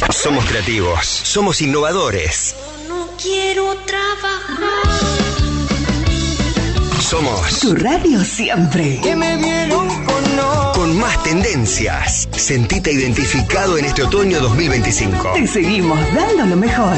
Somos creativos, somos innovadores. No quiero trabajar. Somos tu radio siempre. Que me vieron con más tendencias. Sentite identificado en este otoño 2025. Te seguimos dando lo mejor.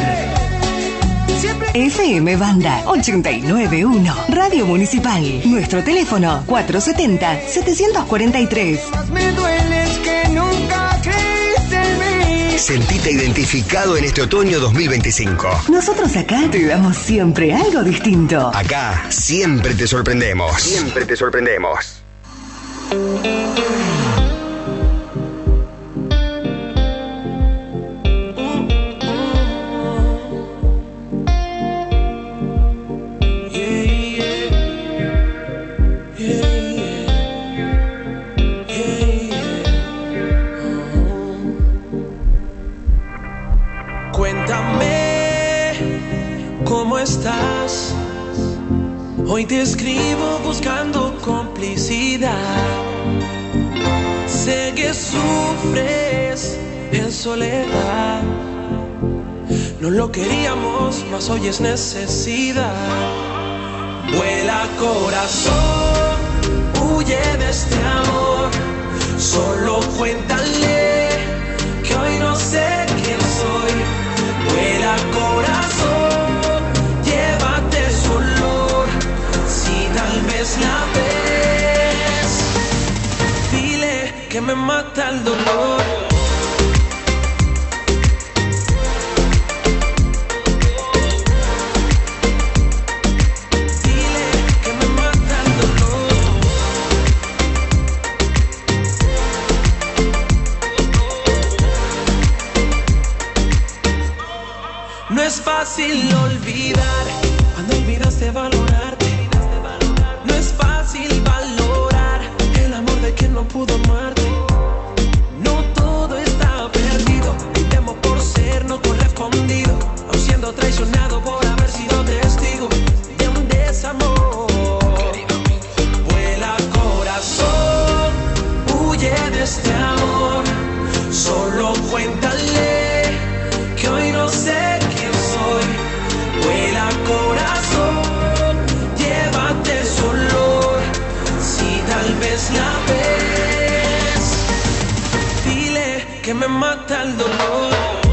FM Banda 891, Radio Municipal. Nuestro teléfono 470-743. Me dueles que nunca creíste en mí. Sentite identificado en este otoño 2025. Nosotros acá te damos siempre algo distinto. Acá siempre te sorprendemos. Siempre te sorprendemos. Estás. Hoy te escribo buscando complicidad. Sé que sufres en soledad. No lo queríamos, mas hoy es necesidad. Vuela corazón, huye de este amor. Solo cuéntale que hoy no sé quién soy. Vuela corazón, tal vez la ves. Dile que me mata el dolor. Dile que me mata el dolor. No es fácil olvidar cuando olvidaste valorarte. No es fácil valorar el amor de quien no pudo amarte. No todo está perdido. Temo por ser no correspondido, aun siendo traicionado por haber sido testigo de un desamor. Vuela corazón, huye de este amor. Solo cuéntale que hoy no sé quién soy. Vuela corazón, llévate su olor, si tal vez la ves. Dile que me mata el dolor.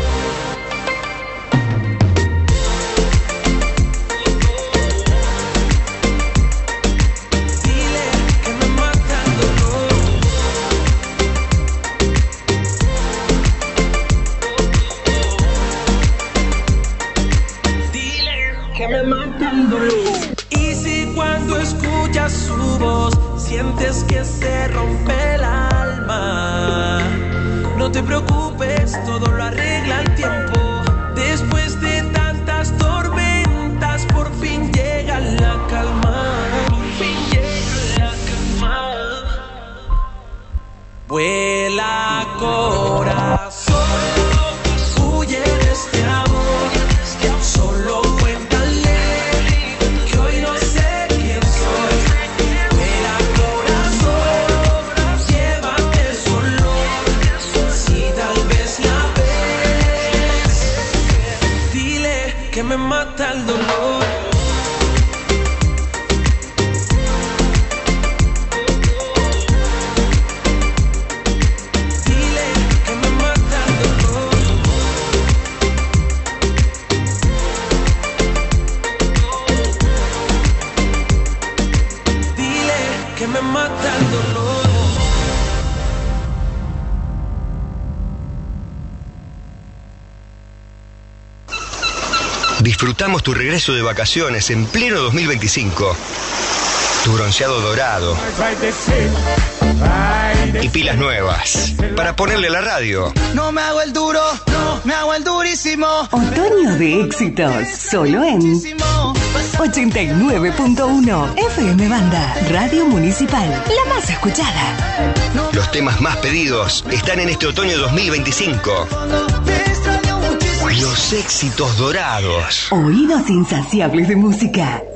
Dile que me mata el dolor. Dile que me mata el dolor. Y si cuando escuchas su voz sientes que se rompe el alma, no te preocupes, todo lo arregla el tiempo. Después de tantas tormentas, por fin llega la calma. Por fin llega la calma. Vuela corazón, huye de este amor. Solo cuéntale que hoy no sé quién soy. Vuela corazón, llévate su olor, si tal vez la ves. Dile que me mata el dolor. Dile que me mata el dolor. Dile que me mata el dolor. Disfrutamos tu regreso de vacaciones en pleno 2025. Tu bronceado dorado. Y pilas nuevas para ponerle a la radio. No me hago el duro, no me hago el durísimo. Otoño de éxitos, solo en 89.1 FM Banda, Radio Municipal, la más escuchada. Los temas más pedidos están en este otoño 2025. Los éxitos dorados. Oídos insaciables de música.